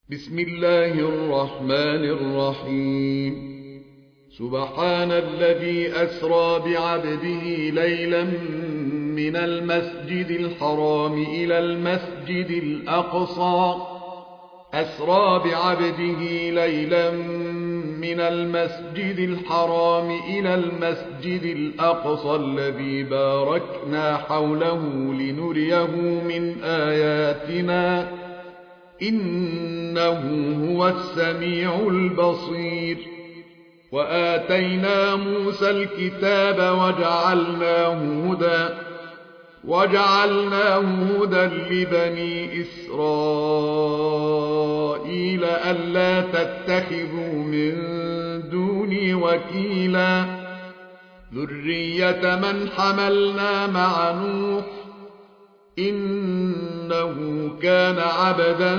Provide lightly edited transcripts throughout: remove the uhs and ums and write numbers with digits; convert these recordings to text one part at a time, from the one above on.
بسم الله الرحمن الرحيم. سبحان الذي أسرى بعبده ليلا من المسجد الحرام إلى المسجد الأقصى من المسجد الحرام إلى المسجد الأقصى الذي باركنا حوله لنريه من آياتنا إنه هو السميع البصير. وآتينا موسى الكتاب وجعلناه هدى لبني إسرائيل ألا تتخذوا من دوني وكيلا ذرية من حملنا مع نوح إنه كان عبدا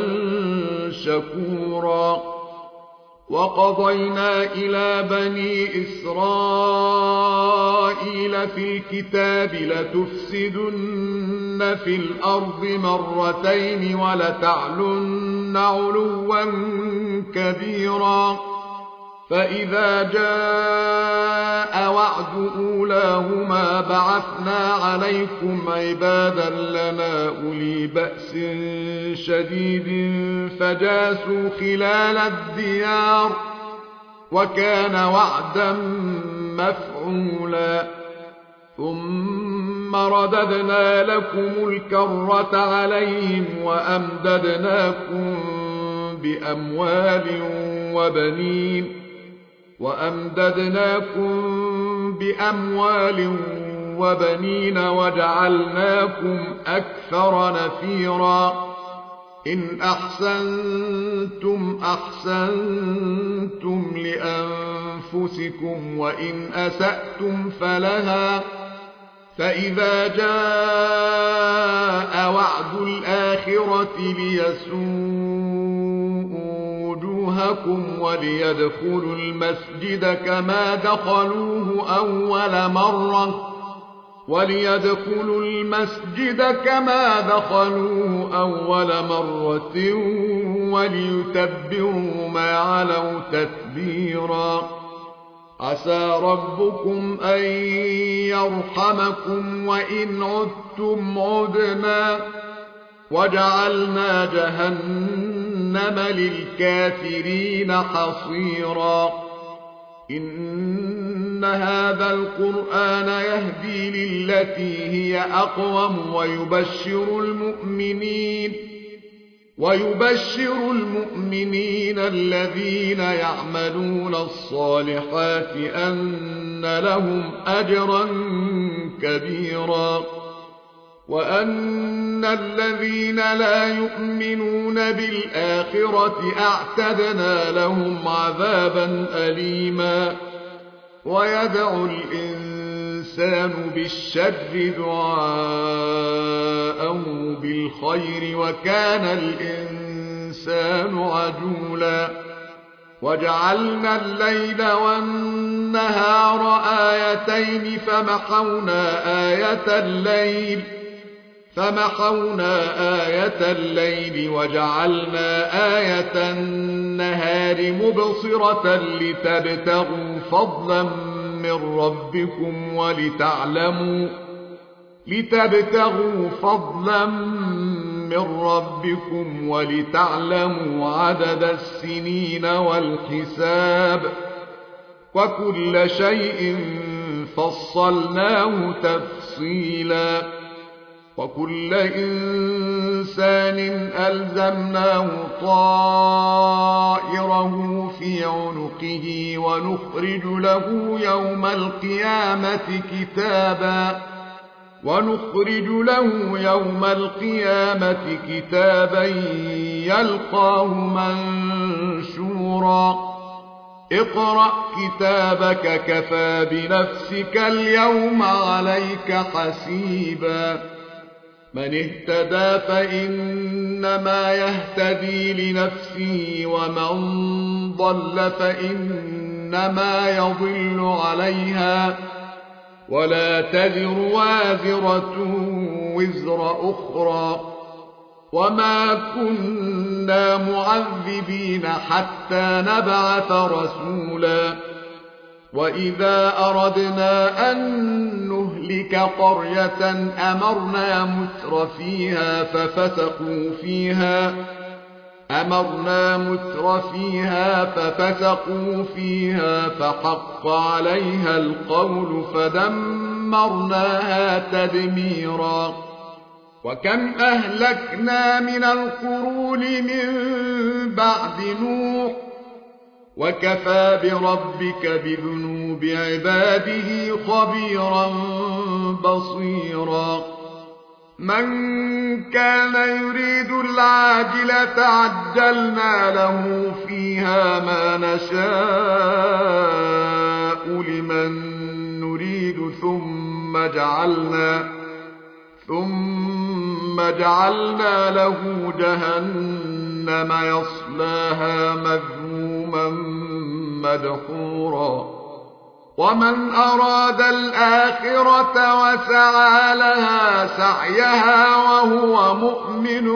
شكورا. وقضينا إلى بني إسرائيل في الكتاب لتفسدن في الأرض مرتين ولتعلن علوا كبيرا. فإذا جاء وعد أولاهما بعثنا عليكم عبادا لنا أولي بأس شديد فجاسوا خلال الديار وكان وعدا مفعولا. ثم رددنا لكم الكرة عليهم وأمددناكم بأموال وبنين وجعلناكم أكثر نفيرا. إن أحسنتم أحسنتم لأنفسكم وإن أسأتم فلها. فإذا جاء وعد الآخرة ليسوءوا وجوهكم وليدخلوا المسجد كما دخلوه أول مرة وليتبروا ما علوا تتبيرا. عسى ربكم أن يرحمكم وإن عدتم عدنا وجعلنا جهنم للكافرين حصيرا. إن هذا القرآن يهدي للتي هي أقوم ويبشر المؤمنين الذين يعملون الصالحات أن لهم أجرا كبيرا. وأن الذين لا يؤمنون بالآخرة أعتدنا لهم عذابا أليما. ويدعو الإنسان بالشر دعاءه بالخير وكان الإنسان عجولا. وجعلنا الليل والنهار آيتين فمحونا آية الليل وجعلنا آية النهار مبصرة لتبتغوا فضلا من ربكم ولتعلموا عدد السنين والحساب وكل شيء فصلناه تفصيلا. وكل إنسان ألزمناه طائره في عنقه ونخرج له يوم القيامة كتابا يلقاه منشورا. اقرأ كتابك كفى بنفسك اليوم عليك حسيبا. من اهتدى فإنما يهتدي لنفسه ومن ضل فإنما يضل عليها ولا تزر وازرة وزر أخرى وما كنا معذبين حتى نبعث رسولا وإذا أردنا أن نهلك قرية أمرنا متر فيها ففسقوا فيها فحق عليها القول فدمرناها تدميرا وكم أهلكنا من القرون من بعد نوح وكفى بربك بذنوب عباده خبيرا بصيرا من كان يريد العاجلة عجلنا له فيها ما نشاء لمن نريد ثم جعلنا له جهنم يصلاها مذموما مدحورا ومن أراد الآخرة وسعى لها سعيها وهو مؤمن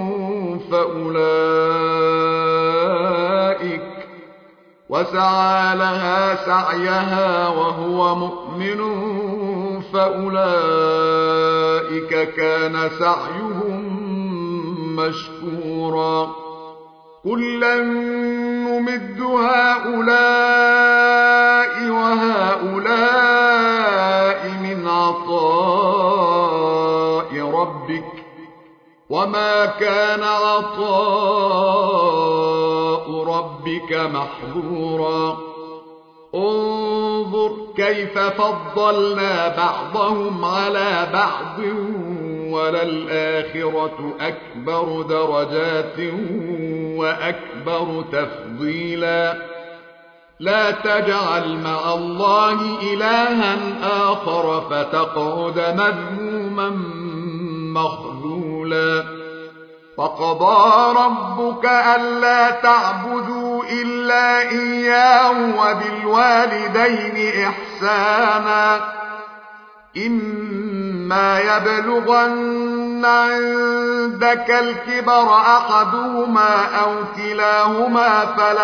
فأولئك كان سعيهم مشكورا كلا نمد هؤلاء وهؤلاء من عطاء ربك وما كان عطاء ربك محظورا انظر كيف فضلنا بعضهم على بعض وللآخرة أكبر درجات وأكبر تفضيلا لا تجعل مع الله إلها آخر فتقعد مذموما مخذولا وقضى ربك ألا تعبدوا إلا إياه وبالوالدين إحسانا إما يبلغن عندك الكبر أحدهما أو كلاهما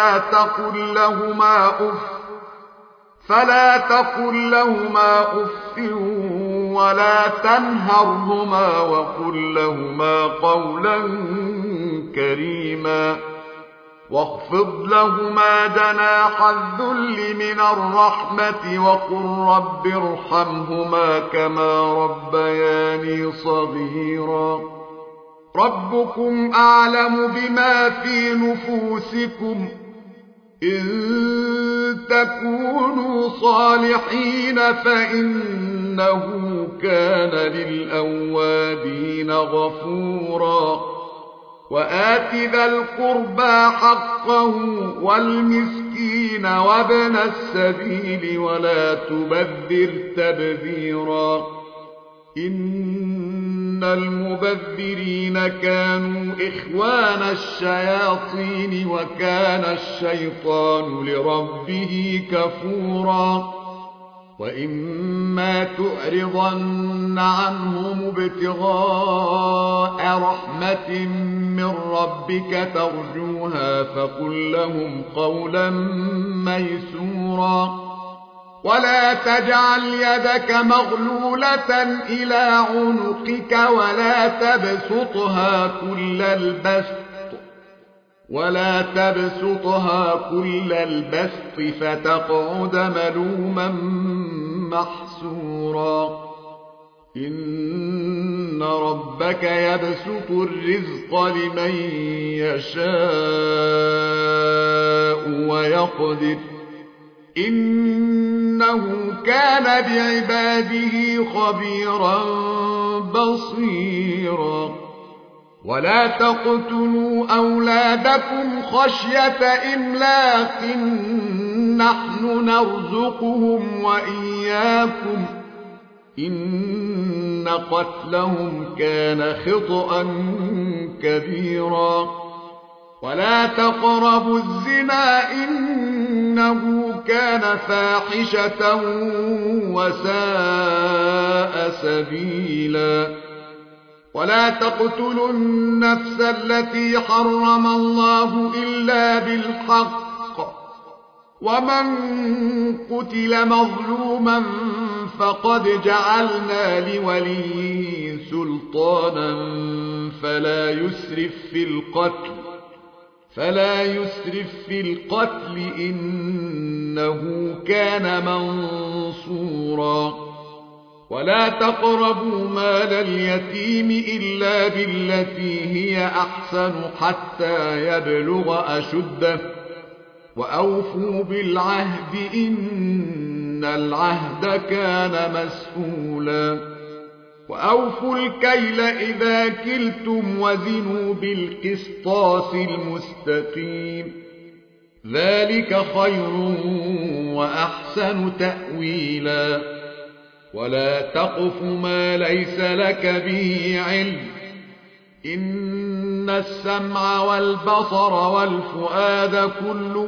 فلا تقل لهما أف ولا تنهرهما وقل لهما قولا كريما واخفض لهما جناح الذل من الرحمة وقل رب ارحمهما كما ربياني صغيرا ربكم أعلم بما في نفوسكم إن تكونوا صالحين فإنه كان للأوابين غفورا وآت ذا القربى حقه والمسكين وابن السبيل ولا تبذر تبذيرا إن المبذرين كانوا إخوان الشياطين وكان الشيطان لربه كفورا وإما تعرضن عنهم ابتغاء رحمة من ربك ترجوها فقل لهم قولا ميسورا ولا تجعل يدك مغلولة إلى عنقك ولا تبسطها كل البسط فتقعد ملوما محسورا إن ربك يبسط الرزق لمن يشاء ويقدر إنه كان بعباده خبيرا بصيرا ولا تقتلوا أولادكم خشية إملاق نحن نرزقهم وإياكم إن قتلهم كان خطأ كبيرا ولا تقربوا الزنا إنه كان فاحشة وساء سبيلا ولا تقتلوا النفس التي حرم الله إلا بالحق ومن قتل مظلوما فقد جعلنا لوليه سلطانا فلا يسرف في القتل إنه كان منصورا ولا تقربوا مال اليتيم إلا بالتي هي أحسن حتى يبلغ أشده وأوفوا بالعهد إن العهد كان مسؤولا وأوفوا الكيل إذا كلتم وزنوا بالقسطاس المستقيم ذلك خير وأحسن تأويلا ولا تقف ما ليس لك به علم إن السمع والبصر والفؤاد كل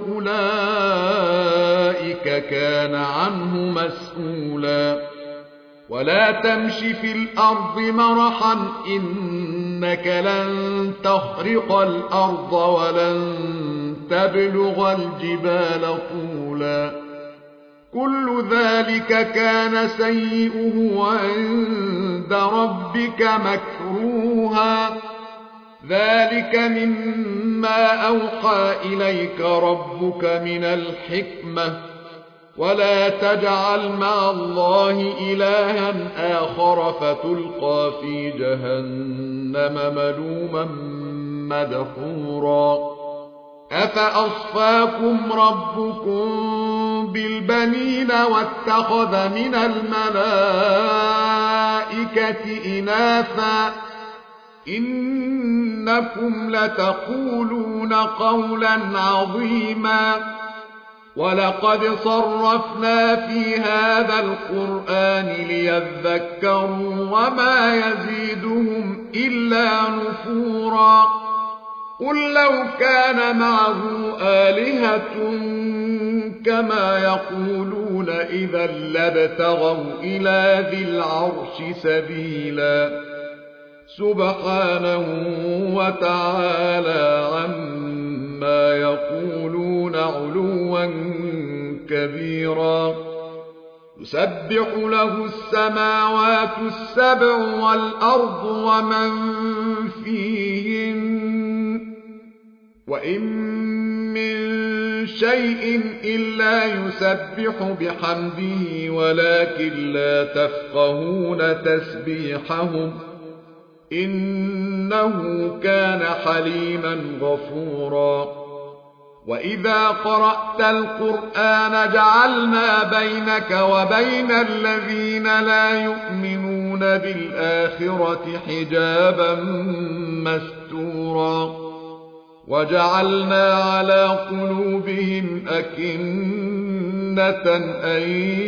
أولئك كان عنه مسؤولا ولا تمش في الأرض مرحا إنك لن تخرق الأرض ولن تبلغ الجبال طولا كل ذلك كان سيئه عند ربك مكروها ذلك مما أوحى إليك ربك من الحكمة ولا تجعل مع الله إلها آخر فتلقى في جهنم ملوما مدحورا أفأصفاكم ربكم بالبنين واتخذ من الملائكة إناثا إنكم لتقولون قولا عظيما ولقد صرفنا في هذا القرآن ليذكروا وما يزيدهم إلا نفورا قل لو كان معه آلهة كما يقولون إذا لابتغوا إلى ذي العرش سبيلا سبحانه وتعالى عما يقولون علوا كبيرا يسبح له السماوات السبع والأرض ومن فيهن وإن من شيء إلا يسبح بحمده ولكن لا تفقهون تسبيحهم إنه كان حليما غفورا وإذا قرأت القرآن جعلنا بينك وبين الذين لا يؤمنون بالآخرة حجابا مستورا وجعلنا على قلوبهم أكنة أن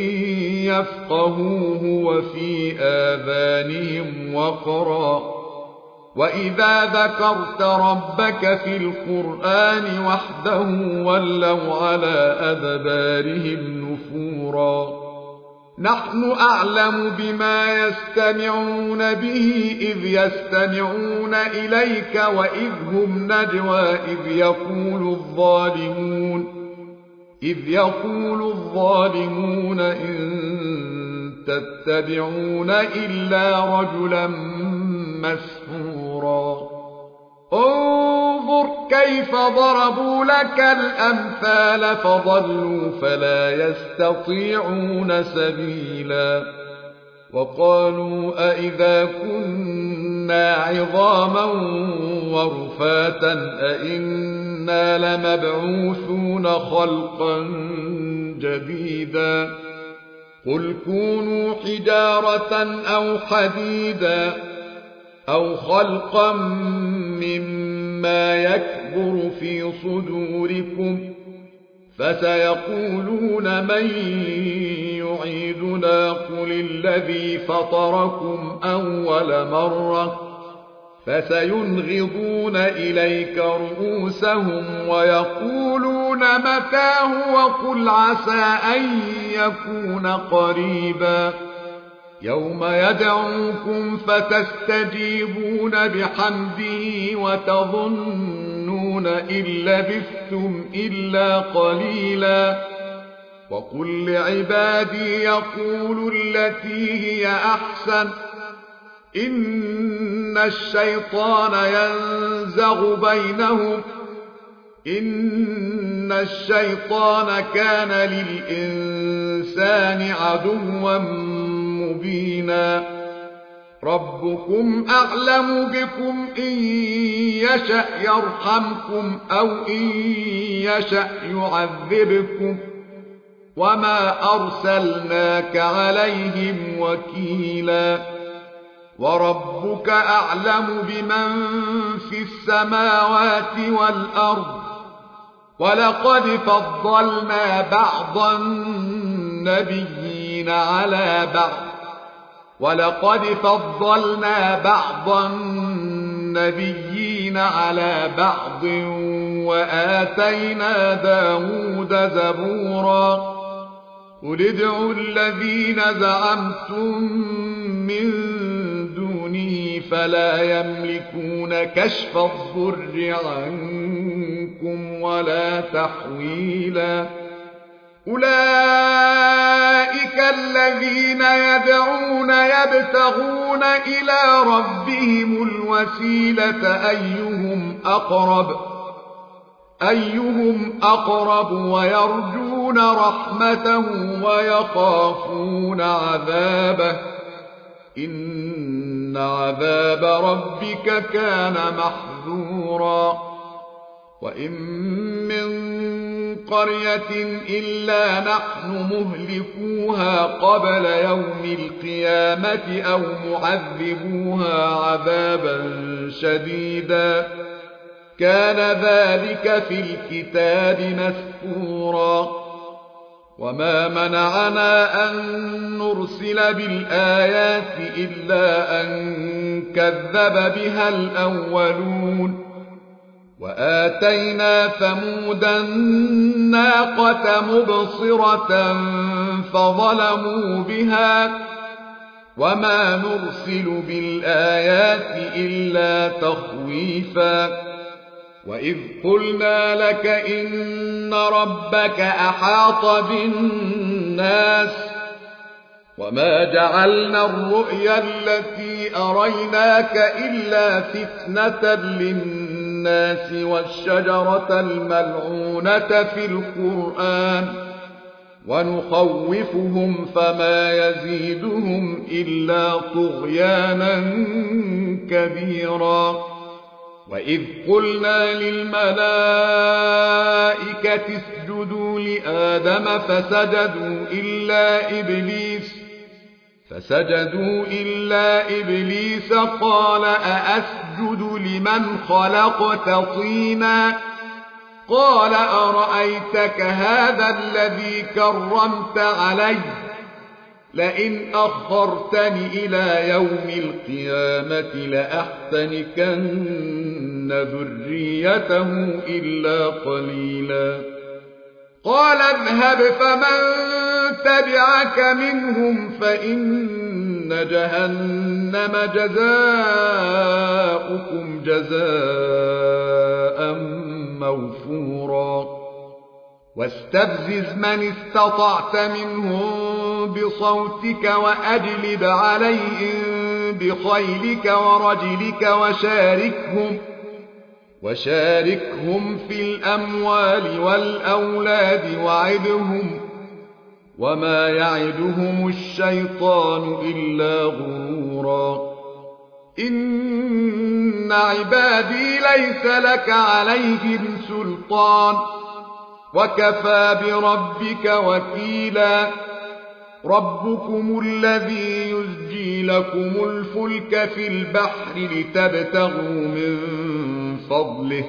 يفقهوه وفي آذانهم وقرا وإذا ذكرت ربك في القرآن وحده ولوا على أدبارهم نفورا نحن أعلم بما يستمعون به إذ يستمعون إليك وإذ هم نجوى إذ يقول الظالمون إن تتبعون إلا رجلا مسحورا انظر كيف ضربوا لك الأمثال فضلوا فلا يستطيعون سبيلا وقالوا أئذا كنا عظاما ورفاتا أئنا لمبعوثون خلقا جديدا قل كونوا حجارة أو حديدا أو خلقا مما يكبر في صدوركم فسيقولون من يعيدنا قل الذي فطركم أول مرة فسينغضون إليك رؤوسهم ويقولون متاه وقل عسى أن يكون قريبا يوم يدعوكم فتستجيبون بحمده وتظنون إن لبثتم إلا قليلا. وقل لعبادي يقولوا التي هي أحسن إن الشيطان ينزغ بينهم إن الشيطان كان للإنسان عدوا مبينا. ربكم أعلم بكم إن يشأ يرحمكم أو إن يشأ يعذبكم وما أرسلناك عليهم وكيلا. وربك أعلم بمن في السماوات والأرض ولقد فضلنا بعض النبيين على بعض وآتينا داود زبورا. قل ادعوا الذين زعمتم من دونه فلا يملكون كشف الضر عنكم ولا تحويلا. أولئك الذين يدعون يبتغون إلى ربهم الوسيلة أيهم أقرب ويرجون رحمته ويخافون عذابه إن عذاب ربك كان محذورا. وإن من قرية إلا نحن مهلكوها قبل يوم القيامة أو معذبوها عذابا شديدا كان ذلك في الكتاب مسطورا. وما منعنا أن نرسل بالآيات إلا أن كذب بها الأولون. وآتينا ثمود الناقة مبصرة فظلموا بها وما نرسل بالآيات إلا تخويفا. وإذ قلنا لك إن ربك أحاط بالناس وما جعلنا الرؤيا التي أريناك إلا فتنة للناس والشجرة الملعونة في القرآن ونخوفهم فما يزيدهم إلا طغيانا كبيرا. وإذ قلنا للملائكة اسجدوا لآدم فسجدوا إلا إبليس قال أأسجد لمن خلقت طينا قال أرأيتك هذا الذي كرمت علي لئن أخرتني إلى يوم القيامة لأحتنكن ذريته إلا قليلا. قال اذهب فمن تبعك منهم فإن جهنم جزاؤكم جزاء موفورا. واستفزز من استطعت منهم بصوتك وأجلب عليهم بخيلك ورجلك وشاركهم في الأموال والأولاد وعدهم وما يعدهم الشيطان إلا غرورا. إن عبادي ليس لك عليهم سلطان وكفى بربك وكيلا. ربكم الذي يزجي لكم الفلك في البحر لتبتغوا من فضله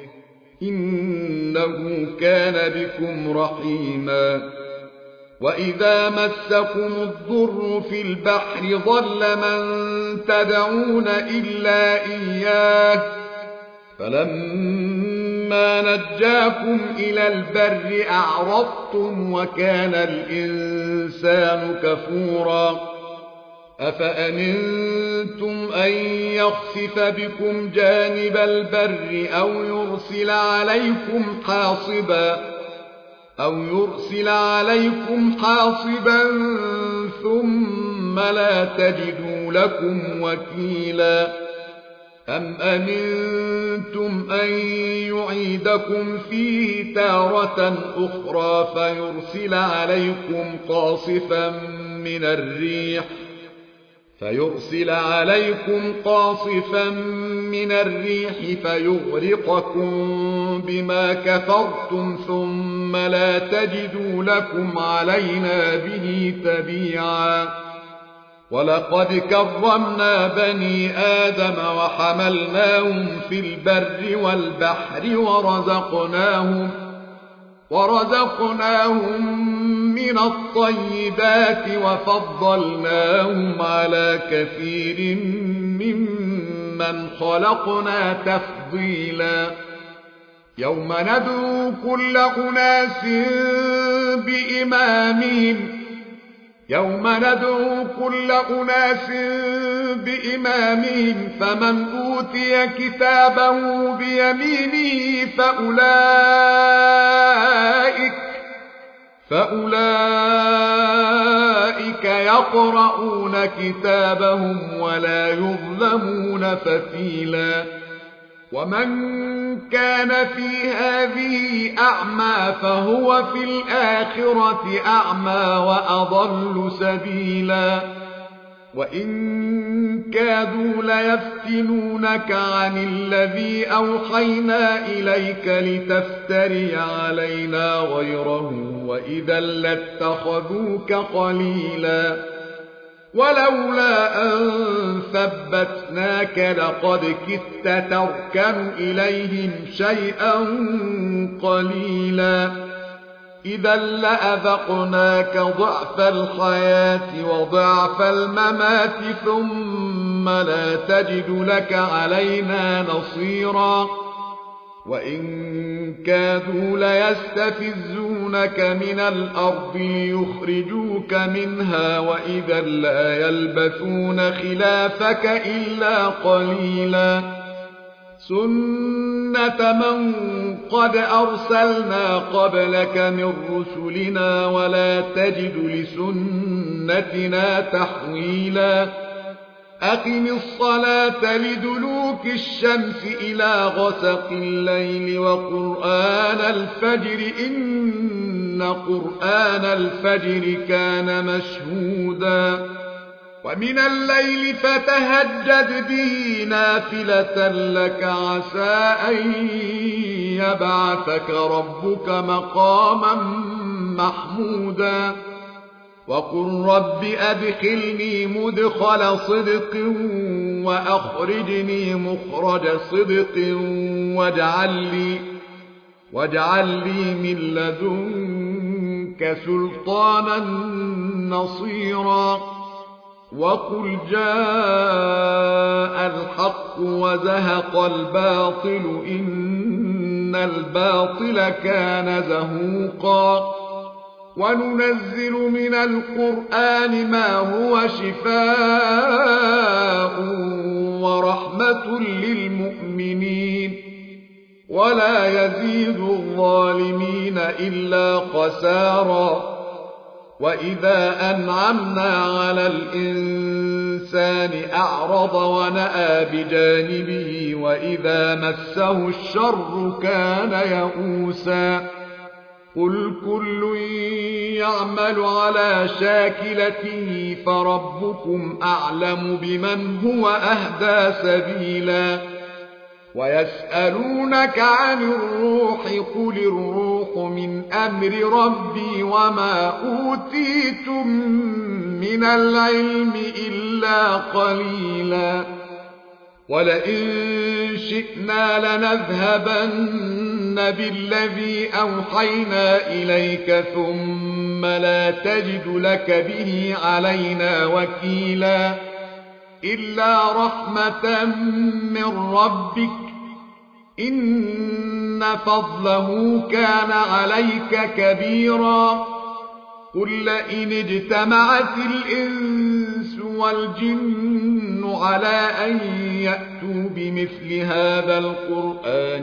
إنه كان بكم رحيما. وإذا مسكم الضر في البحر ضل من تدعون إلا إياه فلما نجاكم إلى البر أعرضتم وكان الإنسان كفورا. أفأمنتم أن يخسف بكم جانب البر أو يرسل عليكم حاصبا ثم لا تجدوا لكم وكيلا أم أمنتم أن يعيدكم فيه تارة أخرى فيرسل عليكم قاصفا من الريح فيغرقكم بما كفرتم ثم لا تجدوا لكم علينا به تبيعا ولقد كرمنا بني آدم وحملناهم في البر والبحر ورزقناهم من الطيبات وفضلناهم على كثير ممن خلقنا تفضيلا يوم ندعو كل أناس بإمامهم فمن أوتي كتابه بيمينه فأولئك يقرؤون كتابهم ولا يظلمون فتيلا ومن كان في هذه أعمى فهو في الآخرة أعمى وأضل سبيلا وإن كادوا ليفتنونك عن الذي أوحينا إليك لتفتري علينا غيره وإذا لاتخذوك قليلا ولولا أن ثبتناك لقد كدت تركن إليهم شيئا قليلا إذا لأذقناك ضعف الحياة وضعف الممات ثم لا تجد لك علينا نصيرا وإن كادوا ليستفزونك من الأرض ليخرجوك منها وإذا لا يلبثون خلافك إلا قليلا سنة من قد أرسلنا قبلك من رسلنا ولا تجد لسنتنا تحويلا أقم الصلاة لدلوك الشمس إلى غسق الليل وقرآن الفجر إن قرآن الفجر كان مشهودا ومن الليل فتهجد به نافلة لك عسى أن يبعثك ربك مقاما محمودا وقل رب أدخلني مدخل صدق وأخرجني مخرج صدق واجعل لي من لدنك سلطانا نصيرا وقل جاء الحق وزهق الباطل إن الباطل كان زهوقا وننزل من القرآن ما هو شفاء ورحمة للمؤمنين ولا يزيد الظالمين إلا خسارا وإذا أنعمنا على الإنسان أعرض ونأى بجانبه وإذا مسه الشر كان يئوسا قل كل يعمل على شاكلته فربكم أعلم بمن هو أهدى سبيلا ويسألونك عن الروح قل الروح من أمر ربي وما أوتيتم من العلم إلا قليلا ولئن شئنا لنذهبن بالذي أوحينا إليك ثم لا تجد لك به علينا وكيلا إلا رحمة من ربك إن فضله كان عليك كبيرا قل لئن اجتمعت الإنس والجن على أن يأتوا بمثل هذا القرآن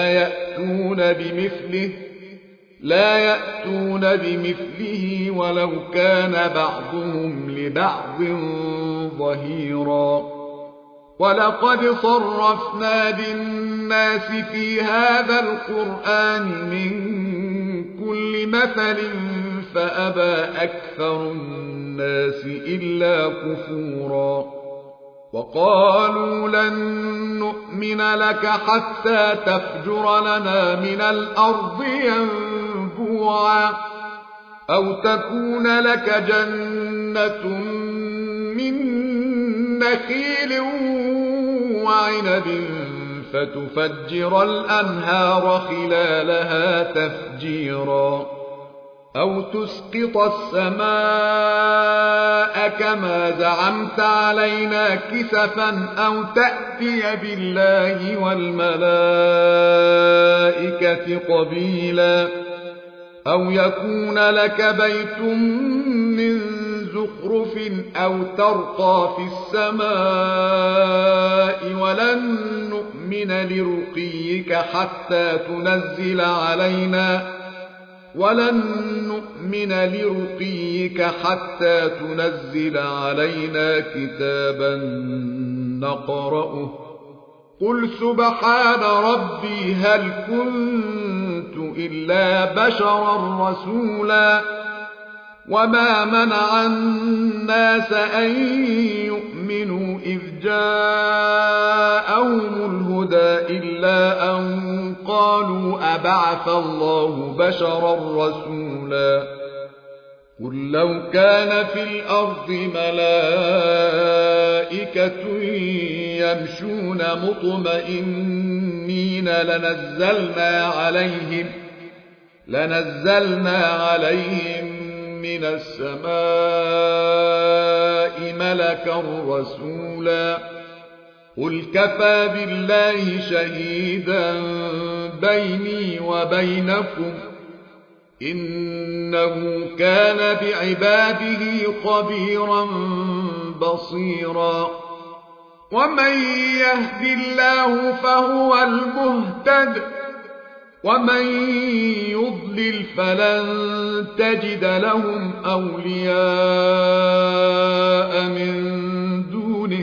لا يأتون بمثله ولو كان بعضهم لبعض ظهيرا. ولقد صرفنا للناس في هذا القرآن من كل مثل فأبى أكثر الناس إلا كفورا. وقالوا لن نؤمن لك حتى تفجر لنا من الأرض ينبوعا أو تكون لك جنة من نخيل وعنب فتفجر الأنهار خلالها تفجيرا أو تسقط السماء كما زعمت علينا كسفا أو تأتي بالله والملائكة قبيلا أو يكون لك بيت من زخرف أو ترقى في السماء ولن نؤمن لرقيك حتى تنزل علينا كتابا نقرأه قل سبحان ربي هل كنت إلا بشرا رسولا. وما منع الناس أن يؤمنوا إذ جاءهم الهدى إلا أن قالوا أبعث الله بشرا رسولا. قل لو كان في الأرض ملائكة يمشون مطمئنين لنزلنا عليهم من السماء ملكا رسولا. قل كفى بالله شهيدا بيني وبينكم إنه كان بعباده خبيرا بصيرا. ومن يهد الله فهو المهتد ومن يضلل فلن تجد لهم أولياء من دونه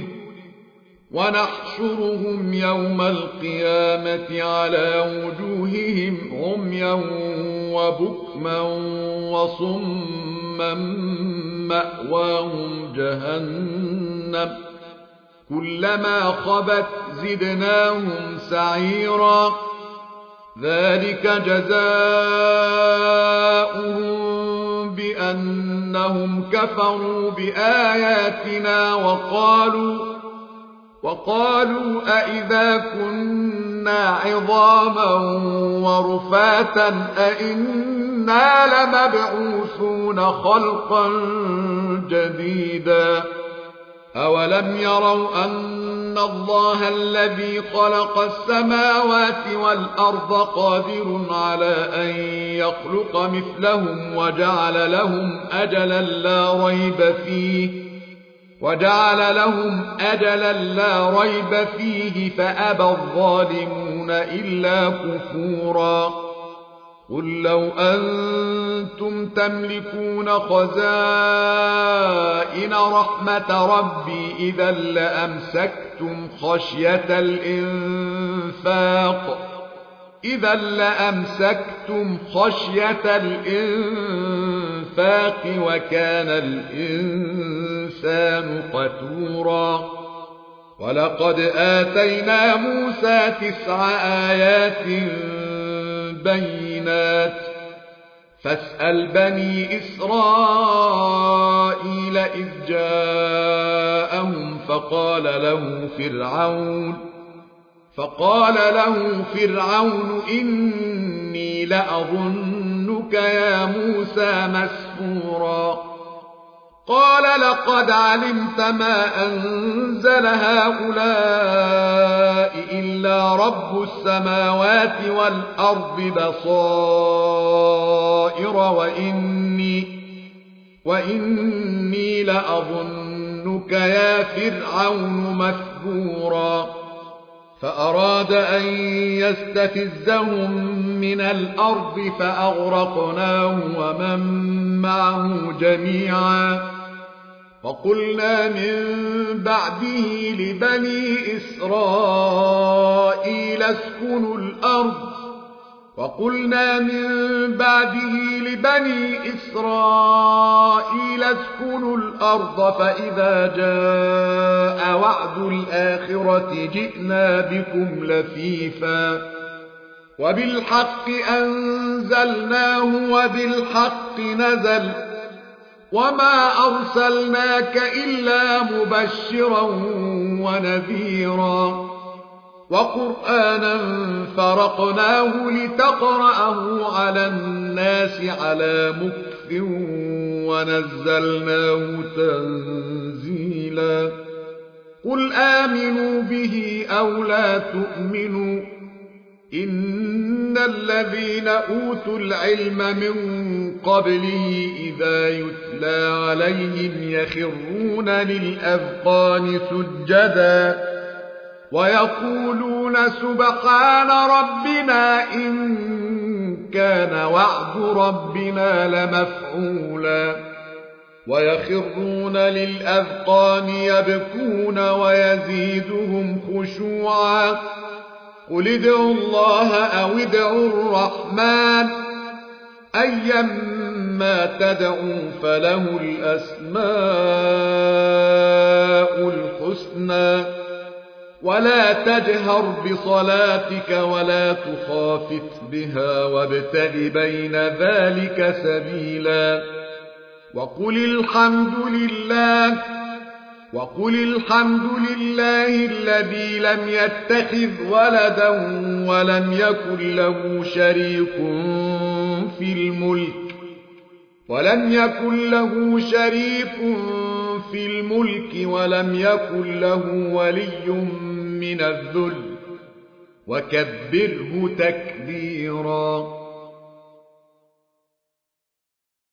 ونحشرهم يوم القيامة على وجوههم عميا وبكما وصما مأواهم جهنم كلما خبت زدناهم سعيرا ذلك جزاؤهم بأنهم كفروا بآياتنا وقالوا أئذا كنا عظاما ورفاتا أئنا لمبعوثون خلقا جديدا. أولم يروا أن الله الذي خلق السماوات والأرض قادر على أن يخلق مثلهم وجعل لهم أجلا لا ريب فيه فأبى الظالمون إلا كفورا. قل لو أنتم تملكون خزائن رحمة ربي إذا لأمسكتم خشية الإنفاق وكان الإنسان قتورا. ولقد آتينا موسى 9 آيات بينات فاسأل بني إسرائيل إذ جاءهم فقال له فرعون إني لأظنك يا موسى مسحورا. قال لقد علمت ما أنزل هؤلاء إلا رب السماوات والأرض بصائر وإني لأظنك ظنك يا فرعون مثبورا فأراد أن يستفزهم من الأرض فأغرقناه ومن معه جميعا وقلنا من بعده لبني إسرائيل اسكنوا الأرض فإذا جاء وعد الآخرة جئنا بكم لفيفا وبالحق أنزلناه وبالحق نزل وما أرسلناك إلا مبشرا ونذيرا وقرآنا فرقناه لتقرأه على الناس على مكث ونزلناه تنزيلا قل آمنوا به أو لا تؤمنوا إن الذين أوتوا العلم من قبله إذا يتلى عليهم يخرون للأذقان سجدا ويقولون سبحان ربنا إن كان وعد ربنا لمفعولا ويخرون للأذقان يبكون ويزيدهم خشوعا قل ادعوا الله أو ادعوا الرحمن أيما تدعوا فله الأسماء الحسنى ولا تجهر بصلاتك ولا تخافت بها وابتغ بين ذلك سبيلا وقل الحمد لله الذي لم يتخذ ولدا ولم يكن له شريك في الملك ولم يكن له ولي من الذل وكبره تكبيرا